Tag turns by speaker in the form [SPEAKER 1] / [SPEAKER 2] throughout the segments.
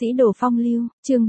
[SPEAKER 1] Sĩ đồ phong lưu, chương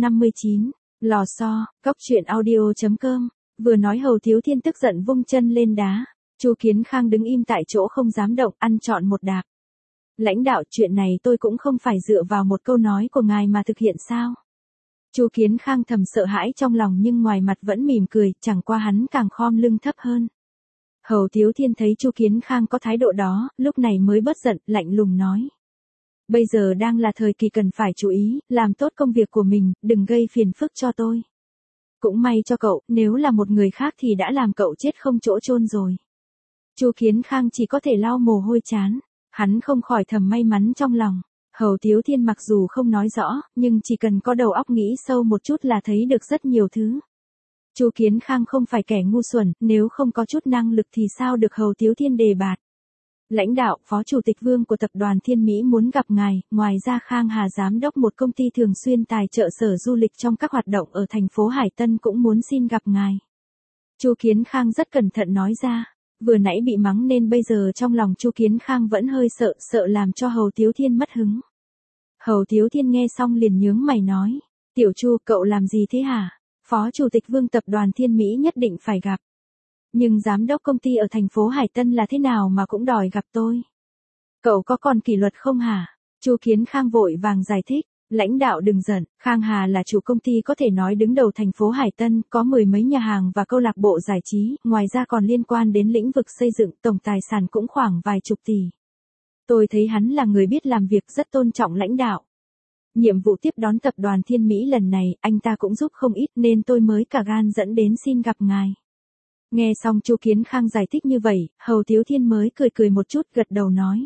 [SPEAKER 1] 359, lò xo, cóc truyện audio.com, vừa nói Hầu Thiếu Thiên tức giận vung chân lên đá. Chu Kiến Khang đứng im tại chỗ không dám động, ăn trọn một đạp. Lãnh đạo, chuyện này tôi cũng không phải dựa vào một câu nói của ngài mà thực hiện sao? Chu Kiến Khang thầm sợ hãi trong lòng nhưng ngoài mặt vẫn mỉm cười, chẳng qua hắn càng khom lưng thấp hơn. Hầu Thiếu Thiên thấy Chu Kiến Khang có thái độ đó, lúc này mới bớt giận, lạnh lùng nói. Bây giờ đang là thời kỳ cần phải chú ý, làm tốt công việc của mình, đừng gây phiền phức cho tôi. Cũng may cho cậu, nếu là một người khác thì đã làm cậu chết không chỗ chôn rồi. Chu Kiến Khang chỉ có thể lau mồ hôi trán, hắn không khỏi thầm may mắn trong lòng. Hầu Thiếu Thiên mặc dù không nói rõ, nhưng chỉ cần có đầu óc nghĩ sâu một chút là thấy được rất nhiều thứ. Chu Kiến Khang không phải kẻ ngu xuẩn, nếu không có chút năng lực thì sao được Hầu Thiếu Thiên đề bạt. Lãnh đạo, Phó Chủ tịch Vương của tập đoàn Thiên Mỹ muốn gặp ngài, ngoài ra Khang Hà giám đốc một công ty thường xuyên tài trợ sở du lịch trong các hoạt động ở thành phố Hải Tân cũng muốn xin gặp ngài. Chu Kiến Khang rất cẩn thận nói ra, vừa nãy bị mắng nên bây giờ trong lòng Chu Kiến Khang vẫn hơi sợ làm cho Hầu Thiếu Thiên mất hứng. Hầu Thiếu Thiên nghe xong liền nhướng mày nói, Tiểu Chu, cậu làm gì thế hả? Phó Chủ tịch Vương tập đoàn Thiên Mỹ nhất định phải gặp. Nhưng giám đốc công ty ở thành phố Hải Tân là thế nào mà cũng đòi gặp tôi? Cậu có còn kỷ luật không hả? Chu Kiến Khang vội vàng giải thích, lãnh đạo đừng giận, Khang Hà là chủ công ty có thể nói đứng đầu thành phố Hải Tân, có mười mấy nhà hàng và câu lạc bộ giải trí, ngoài ra còn liên quan đến lĩnh vực xây dựng, tổng tài sản cũng khoảng vài chục tỷ. Tôi thấy hắn là người biết làm việc, rất tôn trọng lãnh đạo. Nhiệm vụ tiếp đón tập đoàn Thiên Mỹ lần này, anh ta cũng giúp không ít nên tôi mới cả gan dẫn đến xin gặp ngài. Nghe xong Chu Kiến Khang giải thích như vậy, Hầu Thiếu Thiên mới cười một chút, gật đầu nói.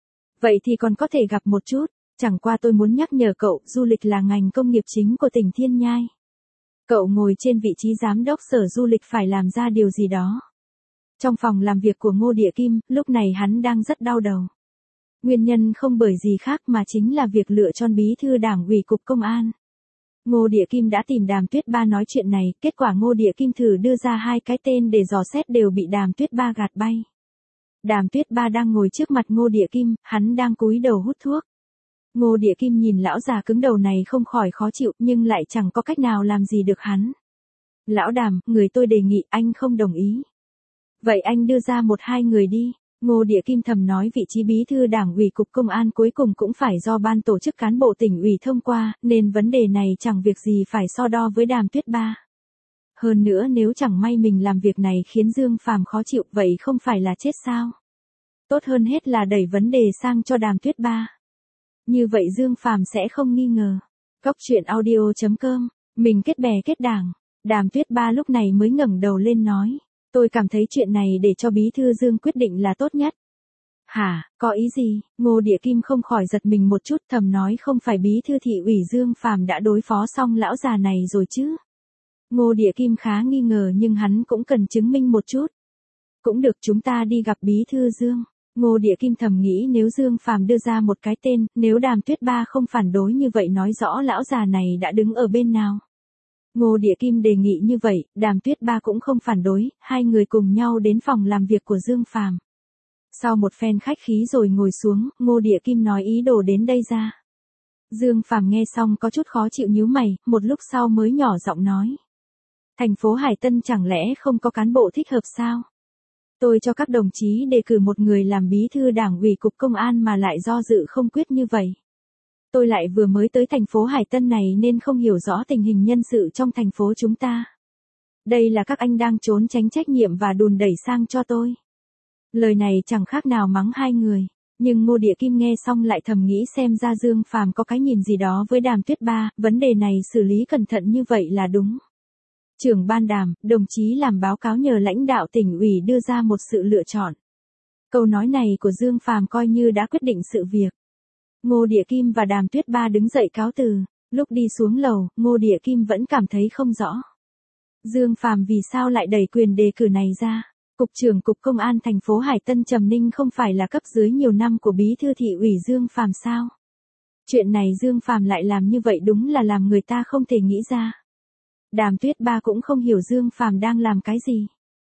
[SPEAKER 1] Vậy thì còn có thể gặp một chút, chẳng qua tôi muốn nhắc nhở cậu, du lịch là ngành công nghiệp chính của tỉnh Thiên Nhai. Cậu ngồi trên vị trí giám đốc sở du lịch phải làm ra điều gì đó. Trong phòng làm việc của Ngô Địa Kim, lúc này hắn đang rất đau đầu. Nguyên nhân không bởi gì khác mà chính là việc lựa chọn bí thư đảng ủy cục công an. Ngô Địa Kim đã tìm Đàm Tuyết Ba nói chuyện này, kết quả Ngô Địa Kim thử đưa ra hai cái tên để dò xét đều bị Đàm Tuyết Ba gạt bay. Đàm Tuyết Ba đang ngồi trước mặt Ngô Địa Kim, hắn đang cúi đầu hút thuốc. Ngô Địa Kim nhìn lão già cứng đầu này không khỏi khó chịu nhưng lại chẳng có cách nào làm gì được hắn. Lão Đàm, người tôi đề nghị anh không đồng ý. Vậy anh đưa ra một hai người đi. Ngô Địa Kim thầm nói vị trí bí thư đảng ủy cục công an cuối cùng cũng phải do ban tổ chức cán bộ tỉnh ủy thông qua, nên vấn đề này chẳng việc gì phải so đo với Đàm Tuyết Ba. Hơn nữa nếu chẳng may mình làm việc này khiến Dương Phàm khó chịu vậy không phải là chết sao? Tốt hơn hết là đẩy vấn đề sang cho Đàm Tuyết Ba. Như vậy Dương Phàm sẽ không nghi ngờ. Cóc truyện audio.com, mình kết bè kết đảng. Đàm Tuyết Ba lúc này mới ngẩng đầu lên nói. Tôi cảm thấy chuyện này để cho bí thư Dương quyết định là tốt nhất. Hả, có ý gì? Ngô Địa Kim không khỏi giật mình một chút, thầm nói không phải bí thư thị ủy Dương Phàm đã đối phó xong lão già này rồi chứ? Ngô Địa Kim khá nghi ngờ nhưng hắn cũng cần chứng minh một chút. Cũng được, chúng ta đi gặp bí thư Dương. Ngô Địa Kim thầm nghĩ nếu Dương Phàm đưa ra một cái tên, nếu Đàm Tuyết Ba không phản đối như vậy nói rõ lão già này đã đứng ở bên nào. Ngô Địa Kim đề nghị như vậy, Đàm Tuyết Ba cũng không phản đối, hai người cùng nhau đến phòng làm việc của Dương Phàm. Sau một phen khách khí rồi ngồi xuống, Ngô Địa Kim nói ý đồ đến đây ra. Dương Phàm nghe xong có chút khó chịu nhíu mày, một lúc sau mới nhỏ giọng nói. Thành phố Hải Tân chẳng lẽ không có cán bộ thích hợp sao? Tôi cho các đồng chí đề cử một người làm bí thư đảng ủy cục công an mà lại do dự không quyết như vậy. Tôi lại vừa mới tới thành phố Hải Tân này nên không hiểu rõ tình hình nhân sự trong thành phố chúng ta. Đây là các anh đang trốn tránh trách nhiệm và đùn đẩy sang cho tôi. Lời này chẳng khác nào mắng hai người, nhưng Ngô Địa Kim nghe xong lại thầm nghĩ xem ra Dương Phàm có cái nhìn gì đó với Đàm Tuyết Ba, vấn đề này xử lý cẩn thận như vậy là đúng. Trưởng ban Đàm, đồng chí làm báo cáo nhờ lãnh đạo tỉnh ủy đưa ra một sự lựa chọn. Câu nói này của Dương Phàm coi như đã quyết định sự việc. Ngô Địa Kim và Đàm Tuyết Ba đứng dậy cáo từ, lúc đi xuống lầu, Ngô Địa Kim vẫn cảm thấy không rõ. Dương Phàm vì sao lại đẩy quyền đề cử này ra? Cục trưởng Cục Công an thành phố Hải Tân Trầm Ninh không phải là cấp dưới nhiều năm của bí thư thị ủy Dương Phàm sao? Chuyện này Dương Phàm lại làm như vậy đúng là làm người ta không thể nghĩ ra. Đàm Tuyết Ba cũng không hiểu Dương Phàm đang làm cái gì.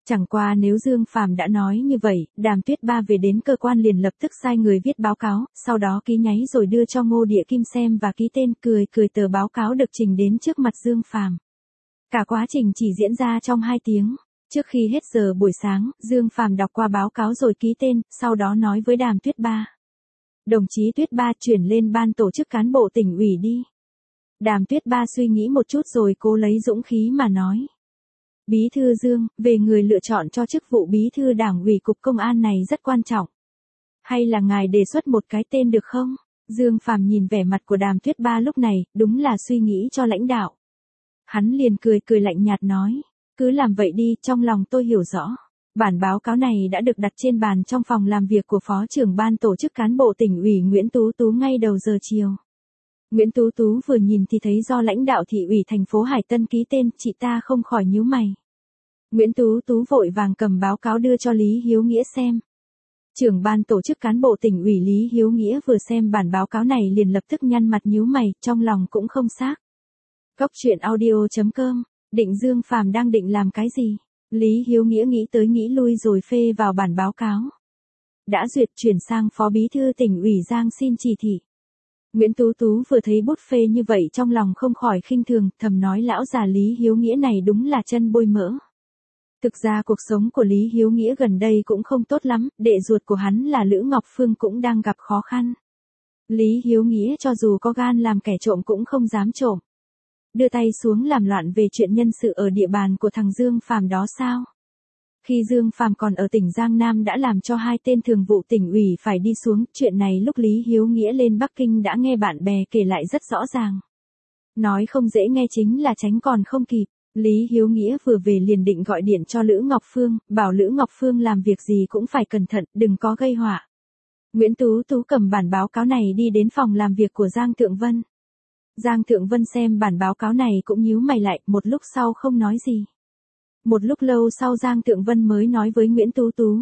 [SPEAKER 1] Chẳng qua nếu Dương Phàm đã nói như vậy, Đàm Tuyết Ba về đến cơ quan liền lập tức sai người viết báo cáo, sau đó ký nháy rồi đưa cho Ngô Địa Kim xem và ký tên, cười tờ báo cáo được trình đến trước mặt Dương Phàm. Cả quá trình chỉ diễn ra trong 2 tiếng. Trước khi hết giờ buổi sáng, Dương Phàm đọc qua báo cáo rồi ký tên, sau đó nói với Đàm Tuyết Ba. Đồng chí Tuyết Ba chuyển lên ban tổ chức cán bộ tỉnh ủy đi. Đàm Tuyết Ba suy nghĩ một chút rồi cố lấy dũng khí mà nói. Bí thư Dương, về người lựa chọn cho chức vụ bí thư đảng ủy cục công an này rất quan trọng. Hay là ngài đề xuất một cái tên được không? Dương Phàm nhìn vẻ mặt của Đàm Tuyết Ba lúc này, đúng là suy nghĩ cho lãnh đạo. Hắn liền cười lạnh nhạt nói. Cứ làm vậy đi, trong lòng tôi hiểu rõ. Bản báo cáo này đã được đặt trên bàn trong phòng làm việc của Phó trưởng ban tổ chức cán bộ tỉnh ủy Nguyễn Tú Tú ngay đầu giờ chiều. Nguyễn Tú Tú vừa nhìn thì thấy do lãnh đạo thị ủy thành phố Hải Tân ký tên, chị ta không khỏi nhíu mày. Nguyễn Tú Tú vội vàng cầm báo cáo đưa cho Lý Hiếu Nghĩa xem. Trưởng ban tổ chức cán bộ tỉnh ủy Lý Hiếu Nghĩa vừa xem bản báo cáo này liền lập tức nhăn mặt nhíu mày, trong lòng cũng không xác. Cóc truyện audio.com, định Dương Phàm đang định làm cái gì? Lý Hiếu Nghĩa nghĩ tới nghĩ lui rồi phê vào bản báo cáo. Đã duyệt chuyển sang Phó Bí thư tỉnh ủy Giang xin chỉ thị. Nguyễn Tú Tú vừa thấy bút phê như vậy trong lòng không khỏi khinh thường, thầm nói lão già Lý Hiếu Nghĩa này đúng là chân bôi mỡ. Thực ra cuộc sống của Lý Hiếu Nghĩa gần đây cũng không tốt lắm, đệ ruột của hắn là Lữ Ngọc Phương cũng đang gặp khó khăn. Lý Hiếu Nghĩa cho dù có gan làm kẻ trộm cũng không dám trộm. Đưa tay xuống làm loạn về chuyện nhân sự ở địa bàn của thằng Dương Phàm đó sao? Khi Dương Phàm còn ở tỉnh Giang Nam đã làm cho 2 tên thường vụ tỉnh ủy phải đi xuống, chuyện này lúc Lý Hiếu Nghĩa lên Bắc Kinh đã nghe bạn bè kể lại rất rõ ràng. Nói không dễ nghe chính là tránh còn không kịp. Lý Hiếu Nghĩa vừa về liền định gọi điện cho Lữ Ngọc Phương, bảo Lữ Ngọc Phương làm việc gì cũng phải cẩn thận, đừng có gây họa. Nguyễn Tú Tú cầm bản báo cáo này đi đến phòng làm việc của Giang Thượng Vân. Giang Thượng Vân xem bản báo cáo này cũng nhíu mày lại, một lúc sau không nói gì. Một lúc lâu sau Giang Thượng Vân mới nói với Nguyễn Tú Tú.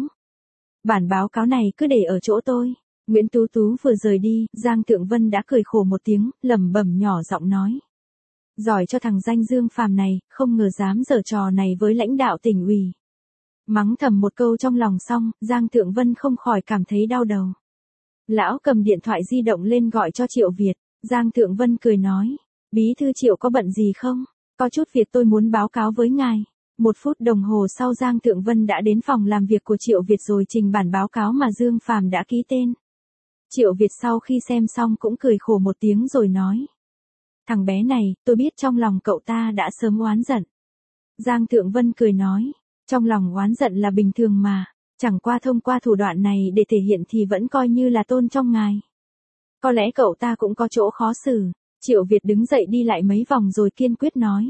[SPEAKER 1] Bản báo cáo này cứ để ở chỗ tôi. Nguyễn Tú Tú vừa rời đi, Giang Thượng Vân đã cười khổ một tiếng, lẩm bẩm nhỏ giọng nói. Giỏi cho thằng danh Dương Phàm này, không ngờ dám giở trò này với lãnh đạo tỉnh ủy. Mắng thầm một câu trong lòng xong, Giang Thượng Vân không khỏi cảm thấy đau đầu. Lão cầm điện thoại di động lên gọi cho Triệu Việt. Giang Thượng Vân cười nói. Bí thư Triệu có bận gì không? Có chút việc tôi muốn báo cáo với ngài. 1 phút đồng hồ sau Giang Thượng Vân đã đến phòng làm việc của Triệu Việt rồi trình bản báo cáo mà Dương Phàm đã ký tên. Triệu Việt sau khi xem xong cũng cười khổ một tiếng rồi nói. Thằng bé này, tôi biết trong lòng cậu ta đã sớm oán giận. Giang Thượng Vân cười nói. Trong lòng oán giận là bình thường mà. Chẳng qua thông qua thủ đoạn này để thể hiện thì vẫn coi như là tôn trong ngài. Có lẽ cậu ta cũng có chỗ khó xử. Triệu Việt đứng dậy đi lại mấy vòng rồi kiên quyết nói.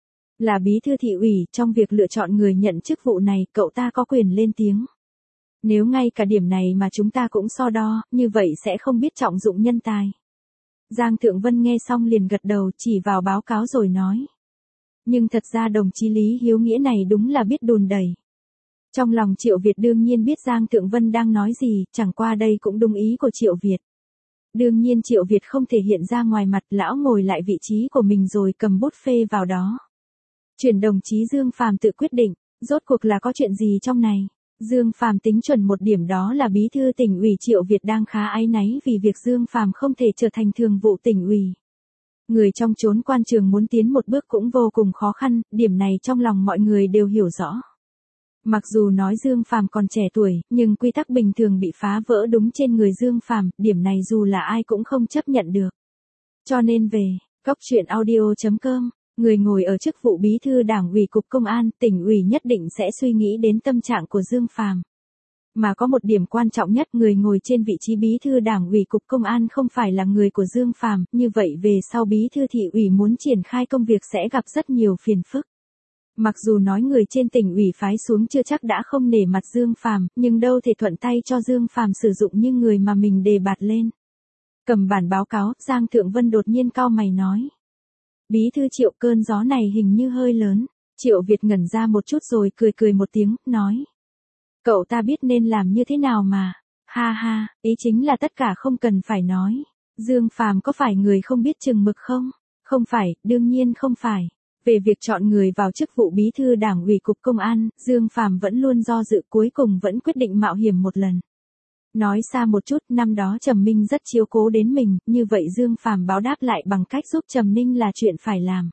[SPEAKER 1] Là bí thư thị ủy, trong việc lựa chọn người nhận chức vụ này, cậu ta có quyền lên tiếng. Nếu ngay cả điểm này mà chúng ta cũng so đo, như vậy sẽ không biết trọng dụng nhân tài. Giang Thượng Vân nghe xong liền gật đầu chỉ vào báo cáo rồi nói. Nhưng thật ra đồng chí Lý Hiếu Nghĩa này đúng là biết đùn đẩy. Trong lòng Triệu Việt đương nhiên biết Giang Thượng Vân đang nói gì, chẳng qua đây cũng đúng ý của Triệu Việt. Đương nhiên Triệu Việt không thể hiện ra ngoài mặt, lão ngồi lại vị trí của mình rồi cầm bút phê vào đó. Chuyển đồng chí Dương Phàm tự quyết định, rốt cuộc là có chuyện gì trong này. Dương Phàm tính chuẩn một điểm đó là bí thư tỉnh ủy Triệu Việt đang khá áy náy vì việc Dương Phàm không thể trở thành thường vụ tỉnh ủy. Người trong chốn quan trường muốn tiến một bước cũng vô cùng khó khăn, điểm này trong lòng mọi người đều hiểu rõ. Mặc dù nói Dương Phàm còn trẻ tuổi, nhưng quy tắc bình thường bị phá vỡ đúng trên người Dương Phàm, điểm này dù là ai cũng không chấp nhận được. Cho nên về, cóc truyện audio.com, người ngồi ở chức vụ bí thư đảng ủy cục công an, tỉnh ủy nhất định sẽ suy nghĩ đến tâm trạng của Dương Phàm. Mà có một điểm quan trọng nhất, người ngồi trên vị trí bí thư đảng ủy cục công an không phải là người của Dương Phàm, như vậy về sau bí thư thị ủy muốn triển khai công việc sẽ gặp rất nhiều phiền phức. Mặc dù nói người trên tỉnh ủy phái xuống chưa chắc đã không nể mặt Dương Phàm, nhưng đâu thể thuận tay cho Dương Phàm sử dụng như người mà mình đề bạt lên. Cầm bản báo cáo, Giang Thượng Vân đột nhiên cau mày nói. Bí thư Triệu, cơn gió này hình như hơi lớn. Triệu Việt ngẩn ra một chút rồi cười một tiếng, nói. Cậu ta biết nên làm như thế nào mà. Ha ha, ý chính là tất cả không cần phải nói. Dương Phàm có phải người không biết chừng mực không? Không phải, đương nhiên không phải. Về việc chọn người vào chức vụ bí thư Đảng ủy Cục Công an, Dương Phàm vẫn luôn do dự, cuối cùng vẫn quyết định mạo hiểm một lần. Nói xa một chút, năm đó Trầm Minh rất chiếu cố đến mình, như vậy Dương Phàm báo đáp lại bằng cách giúp Trầm Ninh là chuyện phải làm.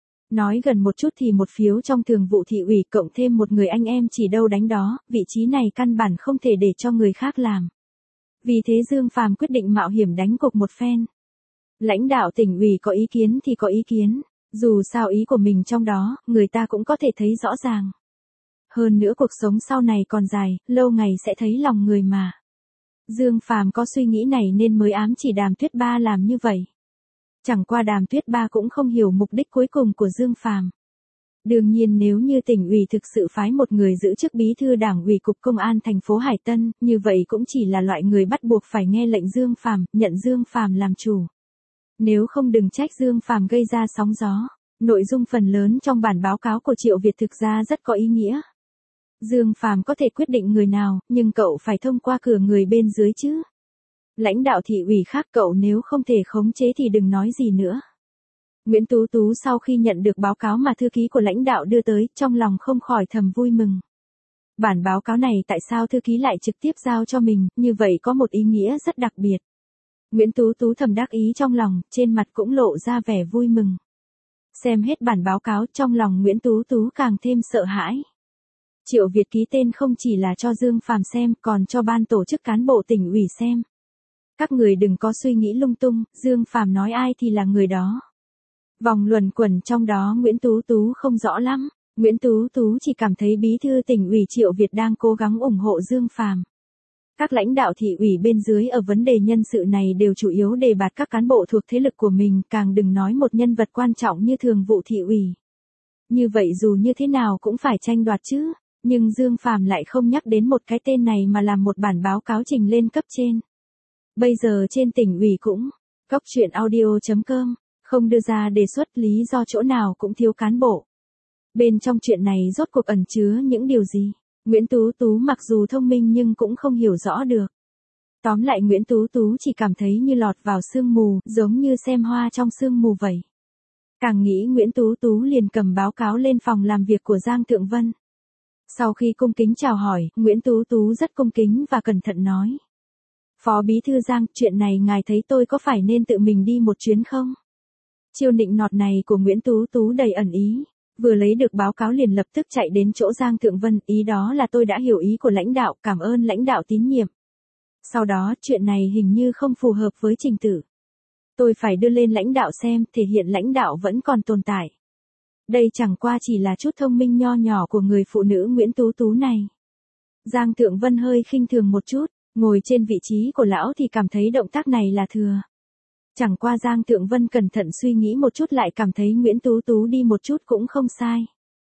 [SPEAKER 1] Nói gần một chút thì một phiếu trong thường vụ thị ủy cộng thêm một người anh em chỉ đâu đánh đó, vị trí này căn bản không thể để cho người khác làm. Vì thế Dương Phàm quyết định mạo hiểm đánh cuộc một phen. Lãnh đạo tỉnh ủy có ý kiến thì có ý kiến, dù sao ý của mình trong đó, người ta cũng có thể thấy rõ ràng. Hơn nữa cuộc sống sau này còn dài, lâu ngày sẽ thấy lòng người mà. Dương Phàm có suy nghĩ này nên mới ám chỉ Đàm Tuyết Ba làm như vậy. Chẳng qua Đàm Tuyết Ba cũng không hiểu mục đích cuối cùng của Dương Phàm. Đương nhiên nếu như tỉnh ủy thực sự phái một người giữ chức bí thư Đảng ủy Cục Công an thành phố Hải Tân, như vậy cũng chỉ là loại người bắt buộc phải nghe lệnh Dương Phàm, nhận Dương Phàm làm chủ. Nếu không đừng trách Dương Phàm gây ra sóng gió. Nội dung phần lớn trong bản báo cáo của Triệu Việt thực ra rất có ý nghĩa. Dương Phàm có thể quyết định người nào, nhưng cậu phải thông qua cửa người bên dưới chứ. Lãnh đạo thị ủy khác cậu nếu không thể khống chế thì đừng nói gì nữa. Nguyễn Tú Tú sau khi nhận được báo cáo mà thư ký của lãnh đạo đưa tới, trong lòng không khỏi thầm vui mừng. Bản báo cáo này tại sao thư ký lại trực tiếp giao cho mình, như vậy có một ý nghĩa rất đặc biệt. Nguyễn Tú Tú thầm đắc ý trong lòng, trên mặt cũng lộ ra vẻ vui mừng. Xem hết bản báo cáo, trong lòng Nguyễn Tú Tú càng thêm sợ hãi. Triệu Việt ký tên không chỉ là cho Dương Phàm xem, còn cho ban tổ chức cán bộ tỉnh ủy xem. Các người đừng có suy nghĩ lung tung, Dương Phàm nói ai thì là người đó. Vòng luẩn quẩn trong đó Nguyễn Tú Tú không rõ lắm. Nguyễn Tú Tú chỉ cảm thấy bí thư tỉnh ủy Triệu Việt đang cố gắng ủng hộ Dương Phàm. Các lãnh đạo thị ủy bên dưới ở vấn đề nhân sự này đều chủ yếu đề bạt các cán bộ thuộc thế lực của mình, càng đừng nói một nhân vật quan trọng như thường vụ thị ủy. Như vậy dù như thế nào cũng phải tranh đoạt chứ, nhưng Dương Phàm lại không nhắc đến một cái tên này mà làm một bản báo cáo trình lên cấp trên. Bây giờ trên tỉnh ủy cũng, coctruyện.audio.com, không đưa ra đề xuất lý do chỗ nào cũng thiếu cán bộ. Bên trong chuyện này rốt cuộc ẩn chứa những điều gì? Nguyễn Tú Tú mặc dù thông minh nhưng cũng không hiểu rõ được. Tóm lại Nguyễn Tú Tú chỉ cảm thấy như lọt vào sương mù, giống như xem hoa trong sương mù vậy. Càng nghĩ Nguyễn Tú Tú liền cầm báo cáo lên phòng làm việc của Giang Thượng Vân. Sau khi cung kính chào hỏi, Nguyễn Tú Tú rất cung kính và cẩn thận nói. Phó Bí thư Giang, chuyện này ngài thấy tôi có phải nên tự mình đi một chuyến không? Chiêu nịnh nọt này của Nguyễn Tú Tú đầy ẩn ý. Vừa lấy được báo cáo liền lập tức chạy đến chỗ Giang Thượng Vân, ý đó là tôi đã hiểu ý của lãnh đạo, cảm ơn lãnh đạo tín nhiệm. Sau đó, chuyện này hình như không phù hợp với trình tự. Tôi phải đưa lên lãnh đạo xem, thể hiện lãnh đạo vẫn còn tồn tại. Đây chẳng qua chỉ là chút thông minh nho nhỏ của người phụ nữ Nguyễn Tú Tú này. Giang Thượng Vân hơi khinh thường một chút, ngồi trên vị trí của lão thì cảm thấy động tác này là thừa. Chẳng qua Giang Thượng Vân cẩn thận suy nghĩ một chút lại cảm thấy Nguyễn Tú Tú đi một chút cũng không sai.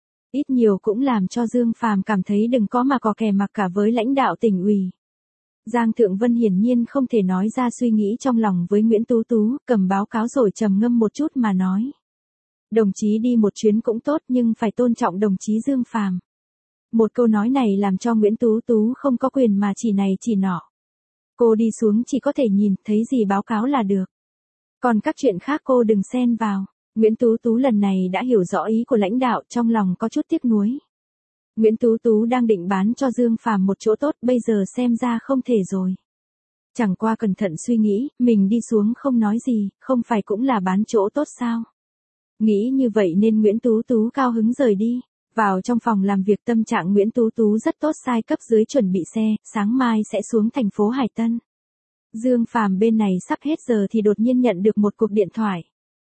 [SPEAKER 1] Ít nhiều cũng làm cho Dương Phàm cảm thấy đừng có mà có kè mặc cả với lãnh đạo tỉnh ủy. Giang Thượng Vân hiển nhiên không thể nói ra suy nghĩ trong lòng với Nguyễn Tú Tú, cầm báo cáo rồi trầm ngâm một chút mà nói. Đồng chí đi một chuyến cũng tốt nhưng phải tôn trọng đồng chí Dương Phàm. Một câu nói này làm cho Nguyễn Tú Tú không có quyền mà chỉ này chỉ nọ. Cô đi xuống chỉ có thể nhìn thấy gì báo cáo là được. Còn các chuyện khác cô đừng xen vào. Nguyễn Tú Tú lần này đã hiểu rõ ý của lãnh đạo, trong lòng có chút tiếc nuối. Nguyễn Tú Tú đang định bán cho Dương Phàm một chỗ tốt, bây giờ xem ra không thể rồi. Chẳng qua cẩn thận suy nghĩ, mình đi xuống không nói gì, không phải cũng là bán chỗ tốt sao? Nghĩ như vậy nên Nguyễn Tú Tú cao hứng rời đi. Vào trong phòng làm việc tâm trạng Nguyễn Tú Tú rất tốt, sai cấp dưới chuẩn bị xe, sáng mai sẽ xuống thành phố Hải Tân. Dương Phàm bên này sắp hết giờ thì đột nhiên nhận được một cuộc điện thoại.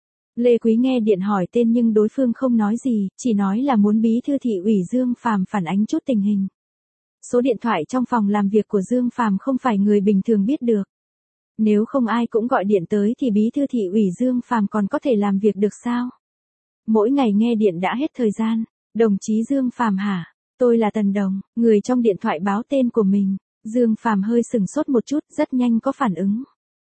[SPEAKER 1] Lê Quý nghe điện hỏi tên nhưng đối phương không nói gì, chỉ nói là muốn bí thư thị ủy Dương Phàm phản ánh chút tình hình. Số điện thoại trong phòng làm việc của Dương Phàm không phải người bình thường biết được. Nếu không ai cũng gọi điện tới thì bí thư thị ủy Dương Phàm còn có thể làm việc được sao? Mỗi ngày nghe điện đã hết thời gian. Đồng chí Dương Phàm hả? Tôi là Tần Đồng, người trong điện thoại báo tên của mình. Dương Phàm hơi sừng sốt một chút, rất nhanh có phản ứng.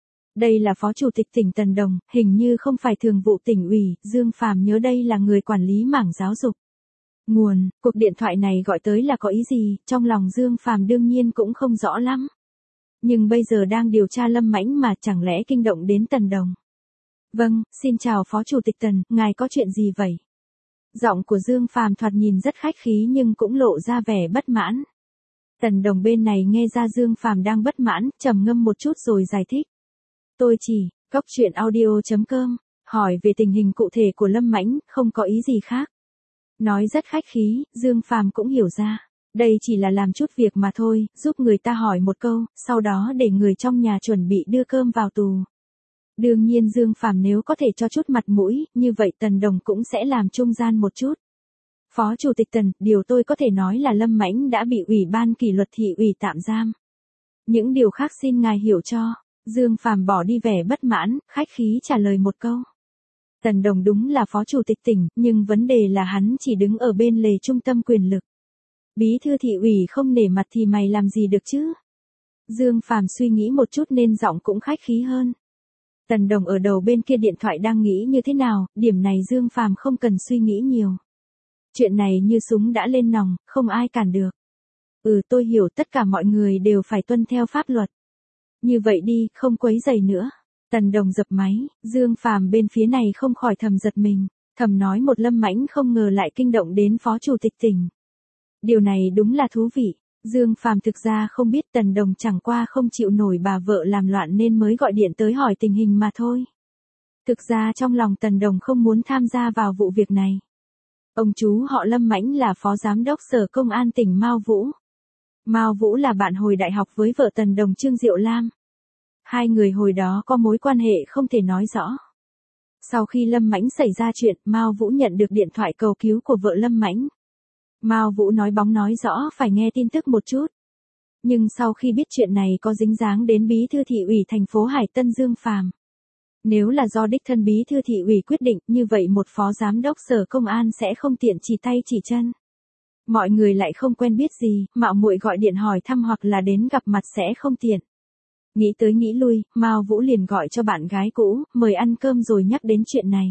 [SPEAKER 1] Đây là Phó Chủ tịch tỉnh Tần Đồng, hình như không phải thường vụ tỉnh ủy, Dương Phàm nhớ đây là người quản lý mảng giáo dục. Nguồn, cuộc điện thoại này gọi tới là có ý gì, trong lòng Dương Phàm đương nhiên cũng không rõ lắm. Nhưng bây giờ đang điều tra Lâm Mãnh mà chẳng lẽ kinh động đến Tần Đồng. Vâng, xin chào Phó Chủ tịch Tần, ngài có chuyện gì vậy? Giọng của Dương Phàm thoạt nhìn rất khách khí nhưng cũng lộ ra vẻ bất mãn. Tần Đồng bên này nghe ra Dương Phàm đang bất mãn, trầm ngâm một chút rồi giải thích. Tôi chỉ, cóc truyện audio.com, hỏi về tình hình cụ thể của Lâm Mãnh, không có ý gì khác. Nói rất khách khí, Dương Phàm cũng hiểu ra. Đây chỉ là làm chút việc mà thôi, giúp người ta hỏi một câu, sau đó để người trong nhà chuẩn bị đưa cơm vào tù. Đương nhiên Dương Phàm nếu có thể cho chút mặt mũi, như vậy Tần Đồng cũng sẽ làm trung gian một chút. Phó Chủ tịch Tần, điều tôi có thể nói là Lâm Mãnh đã bị Ủy ban kỷ luật thị ủy tạm giam. Những điều khác xin ngài hiểu cho. Dương Phàm bỏ đi vẻ bất mãn, khách khí trả lời một câu. Tần Đồng đúng là Phó Chủ tịch tỉnh, nhưng vấn đề là hắn chỉ đứng ở bên lề trung tâm quyền lực. Bí thư thị ủy không nể mặt thì mày làm gì được chứ? Dương Phàm suy nghĩ một chút nên giọng cũng khách khí hơn. Tần Đồng ở đầu bên kia điện thoại đang nghĩ như thế nào, điểm này Dương Phàm không cần suy nghĩ nhiều. Chuyện này như súng đã lên nòng, không ai cản được. Tôi hiểu tất cả mọi người đều phải tuân theo pháp luật. Như vậy đi, không quấy rầy nữa. Tần Đồng dập máy, Dương Phàm bên phía này không khỏi thầm giật mình, thầm nói một Lâm Mãnh không ngờ lại kinh động đến Phó Chủ tịch tỉnh. Điều này đúng là thú vị. Dương Phàm thực ra không biết Tần Đồng chẳng qua không chịu nổi bà vợ làm loạn nên mới gọi điện tới hỏi tình hình mà thôi. Thực ra trong lòng Tần Đồng không muốn tham gia vào vụ việc này. Ông chú họ Lâm Mãnh là Phó Giám đốc Sở Công an tỉnh Mao Vũ. Mao Vũ là bạn hồi đại học với vợ Tần Đồng Trương Diệu Lam. Hai người hồi đó có mối quan hệ không thể nói rõ. Sau khi Lâm Mãnh xảy ra chuyện, Mao Vũ nhận được điện thoại cầu cứu của vợ Lâm Mãnh. Mao Vũ nói bóng nói rõ phải nghe tin tức một chút. Nhưng sau khi biết chuyện này có dính dáng đến bí thư thị ủy thành phố Hải Tân Dương Phàm. Nếu là do đích thân bí thư thị ủy quyết định, như vậy một phó giám đốc Sở Công an sẽ không tiện chỉ tay chỉ chân. Mọi người lại không quen biết gì, mạo muội gọi điện hỏi thăm hoặc là đến gặp mặt sẽ không tiện. Nghĩ tới nghĩ lui, Mao Vũ liền gọi cho bạn gái cũ, mời ăn cơm rồi nhắc đến chuyện này.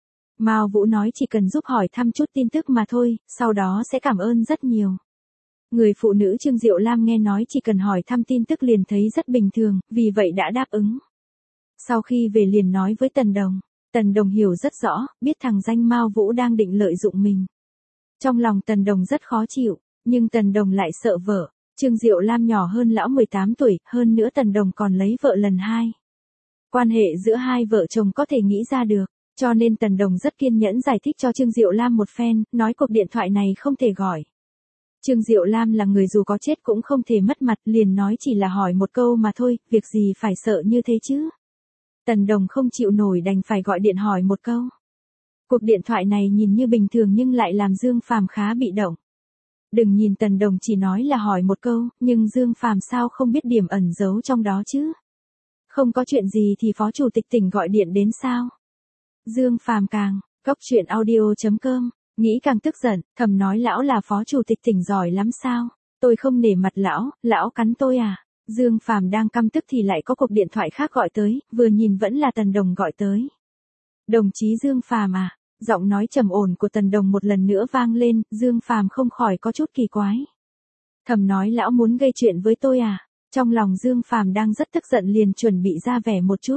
[SPEAKER 1] Mao Vũ nói chỉ cần giúp hỏi thăm chút tin tức mà thôi, sau đó sẽ cảm ơn rất nhiều. Người phụ nữ Trương Diệu Lam nghe nói chỉ cần hỏi thăm tin tức liền thấy rất bình thường, vì vậy đã đáp ứng. Sau khi về liền nói với Tần Đồng. Tần Đồng hiểu rất rõ, biết thằng danh Mao Vũ đang định lợi dụng mình. Trong lòng Tần Đồng rất khó chịu, nhưng Tần Đồng lại sợ vợ. Trương Diệu Lam nhỏ hơn lão 18 tuổi, hơn nữa Tần Đồng còn lấy vợ lần 2. Quan hệ giữa hai vợ chồng có thể nghĩ ra được, cho nên Tần Đồng rất kiên nhẫn giải thích cho Trương Diệu Lam một phen, nói cuộc điện thoại này không thể gọi. Trương Diệu Lam là người dù có chết cũng không thể mất mặt, liền nói chỉ là hỏi một câu mà thôi, việc gì phải sợ như thế chứ. Tần Đồng không chịu nổi đành phải gọi điện hỏi một câu. Cuộc điện thoại này nhìn như bình thường nhưng lại làm Dương Phàm khá bị động. Đừng nhìn Tần Đồng chỉ nói là hỏi một câu, nhưng Dương Phàm sao không biết điểm ẩn giấu trong đó chứ. Không có chuyện gì thì Phó Chủ tịch tỉnh gọi điện đến sao. Dương Phàm càng, cóc truyện audio.com, nghĩ càng tức giận, thầm nói lão là Phó Chủ tịch tỉnh giỏi lắm sao, tôi không nể mặt lão cắn tôi à. Dương Phàm đang căm tức thì lại có cuộc điện thoại khác gọi tới, vừa nhìn vẫn là Tần Đồng gọi tới. Đồng chí Dương Phàm à, giọng nói trầm ổn của Tần Đồng một lần nữa vang lên, Dương Phàm không khỏi có chút kỳ quái. Thầm nói lão muốn gây chuyện với tôi à, trong lòng Dương Phàm đang rất tức giận liền chuẩn bị ra vẻ một chút.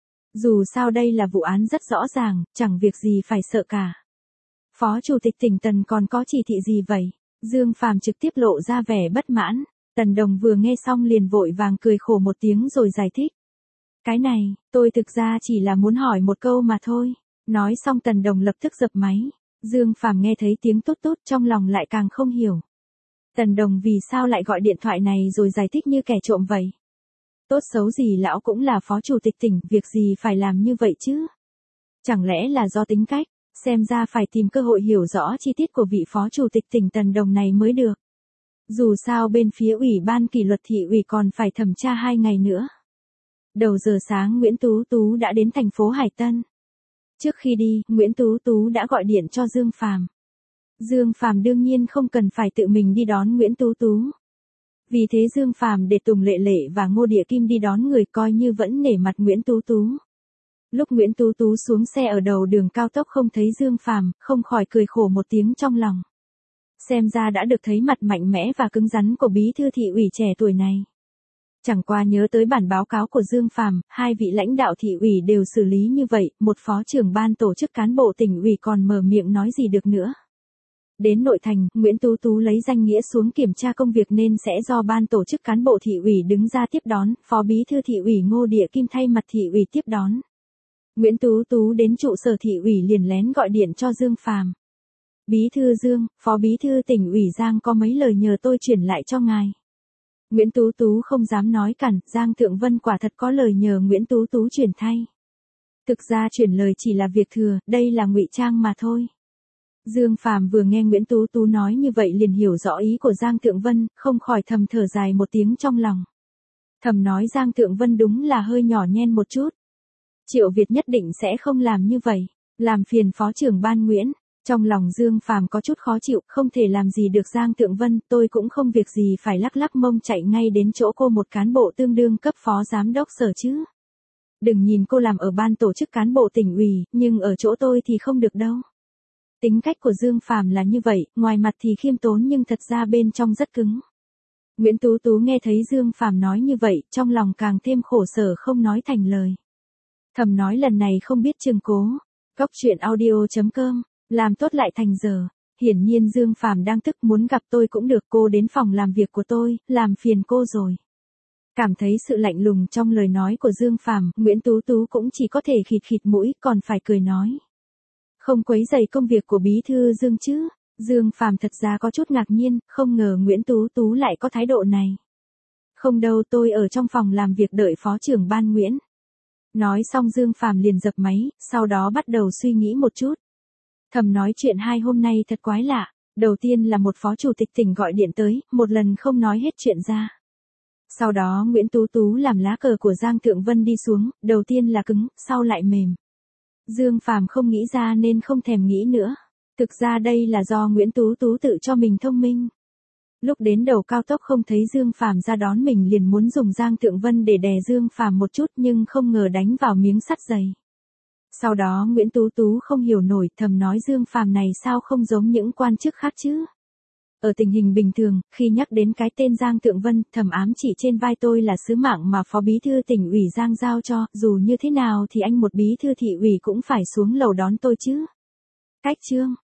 [SPEAKER 1] Dù sao đây là vụ án rất rõ ràng, chẳng việc gì phải sợ cả. Phó Chủ tịch tỉnh Tần còn có chỉ thị gì vậy? Dương Phàm trực tiếp lộ ra vẻ bất mãn. Tần Đồng vừa nghe xong liền vội vàng cười khổ một tiếng rồi giải thích. Cái này, tôi thực ra chỉ là muốn hỏi một câu mà thôi. Nói xong Tần Đồng lập tức dập máy. Dương Phàm nghe thấy tiếng tốt tốt trong lòng lại càng không hiểu. Tần Đồng vì sao lại gọi điện thoại này rồi giải thích như kẻ trộm vậy? Tốt xấu gì lão cũng là Phó Chủ tịch tỉnh, việc gì phải làm như vậy chứ? Chẳng lẽ là do tính cách, xem ra phải tìm cơ hội hiểu rõ chi tiết của vị Phó Chủ tịch tỉnh Tần Đồng này mới được. Dù sao bên phía Ủy ban kỷ luật thị ủy còn phải thẩm tra 2 ngày nữa. Đầu giờ sáng Nguyễn Tú Tú đã đến thành phố Hải Tân. Trước khi đi, Nguyễn Tú Tú đã gọi điện cho Dương Phàm. Dương Phàm đương nhiên không cần phải tự mình đi đón Nguyễn Tú Tú. Vì thế Dương Phàm để Tùng Lệ Lệ và Ngô Địa Kim đi đón người coi như vẫn nể mặt Nguyễn Tú Tú. Lúc Nguyễn Tú Tú xuống xe ở đầu đường cao tốc không thấy Dương Phàm, không khỏi cười khổ một tiếng trong lòng. Xem ra đã được thấy mặt mạnh mẽ và cứng rắn của bí thư thị ủy trẻ tuổi này. Chẳng qua nhớ tới bản báo cáo của Dương Phàm, hai vị lãnh đạo thị ủy đều xử lý như vậy, một phó trưởng ban tổ chức cán bộ tỉnh ủy còn mở miệng nói gì được nữa. Đến nội thành, Nguyễn Tú Tú lấy danh nghĩa xuống kiểm tra công việc nên sẽ do ban tổ chức cán bộ thị ủy đứng ra tiếp đón, phó bí thư thị ủy Ngô Địa Kim thay mặt thị ủy tiếp đón. Nguyễn Tú Tú đến trụ sở thị ủy liền lén gọi điện cho Dương Phàm. Bí thư Dương, phó bí thư tỉnh ủy Giang có mấy lời nhờ tôi chuyển lại cho ngài. Nguyễn Tú Tú không dám nói cản, Giang Thượng Vân quả thật có lời nhờ Nguyễn Tú Tú chuyển thay. Thực ra chuyển lời chỉ là việc thừa, đây là ngụy trang mà thôi. Dương Phàm vừa nghe Nguyễn Tú Tú nói như vậy liền hiểu rõ ý của Giang Thượng Vân, không khỏi thầm thở dài một tiếng trong lòng. Thầm nói Giang Thượng Vân đúng là hơi nhỏ nhen một chút. Triệu Việt nhất định sẽ không làm như vậy, làm phiền phó trưởng ban Nguyễn. Trong lòng Dương Phàm có chút khó chịu, không thể làm gì được Giang Thượng Vân, tôi cũng không việc gì phải lắc lắc mông chạy ngay đến chỗ cô một cán bộ tương đương cấp phó giám đốc sở chứ. Đừng nhìn cô làm ở ban tổ chức cán bộ tỉnh ủy, nhưng ở chỗ tôi thì không được đâu. Tính cách của Dương Phàm là như vậy, ngoài mặt thì khiêm tốn nhưng thật ra bên trong rất cứng. Nguyễn Tú Tú nghe thấy Dương Phàm nói như vậy, trong lòng càng thêm khổ sở không nói thành lời. Thầm nói lần này không biết chừng cố. Cóc truyện audio.com, làm tốt lại thành giờ. Hiển nhiên Dương Phàm đang tức muốn gặp tôi cũng được, cô đến phòng làm việc của tôi, làm phiền cô rồi. Cảm thấy sự lạnh lùng trong lời nói của Dương Phàm, Nguyễn Tú Tú cũng chỉ có thể khịt khịt mũi, còn phải cười nói. Không quấy rầy công việc của bí thư Dương chứ. Dương Phàm thật ra có chút ngạc nhiên, không ngờ Nguyễn Tú Tú lại có thái độ này. Không đâu, tôi ở trong phòng làm việc đợi phó trưởng ban Nguyễn. Nói xong Dương Phàm liền dập máy, sau đó bắt đầu suy nghĩ một chút. Thầm nói chuyện hai hôm nay thật quái lạ. Đầu tiên là một phó chủ tịch tỉnh gọi điện tới, một lần không nói hết chuyện ra. Sau đó Nguyễn Tú Tú làm lá cờ của Giang Thượng Vân đi xuống, đầu tiên là cứng, sau lại mềm. Dương Phàm không nghĩ ra nên không thèm nghĩ nữa. Thực ra đây là do Nguyễn Tú Tú tự cho mình thông minh. Lúc đến đầu cao tốc không thấy Dương Phàm ra đón mình liền muốn dùng Giang Thượng Vân để đè Dương Phàm một chút nhưng không ngờ đánh vào miếng sắt dày. Sau đó Nguyễn Tú Tú không hiểu nổi, thầm nói Dương Phàm này sao không giống những quan chức khác chứ. Ở tình hình bình thường, khi nhắc đến cái tên Giang Thượng Vân, thầm ám chỉ trên vai tôi là sứ mạng mà phó bí thư tỉnh ủy Giang giao cho, dù như thế nào thì anh một bí thư thị ủy cũng phải xuống lầu đón tôi chứ. Cách chương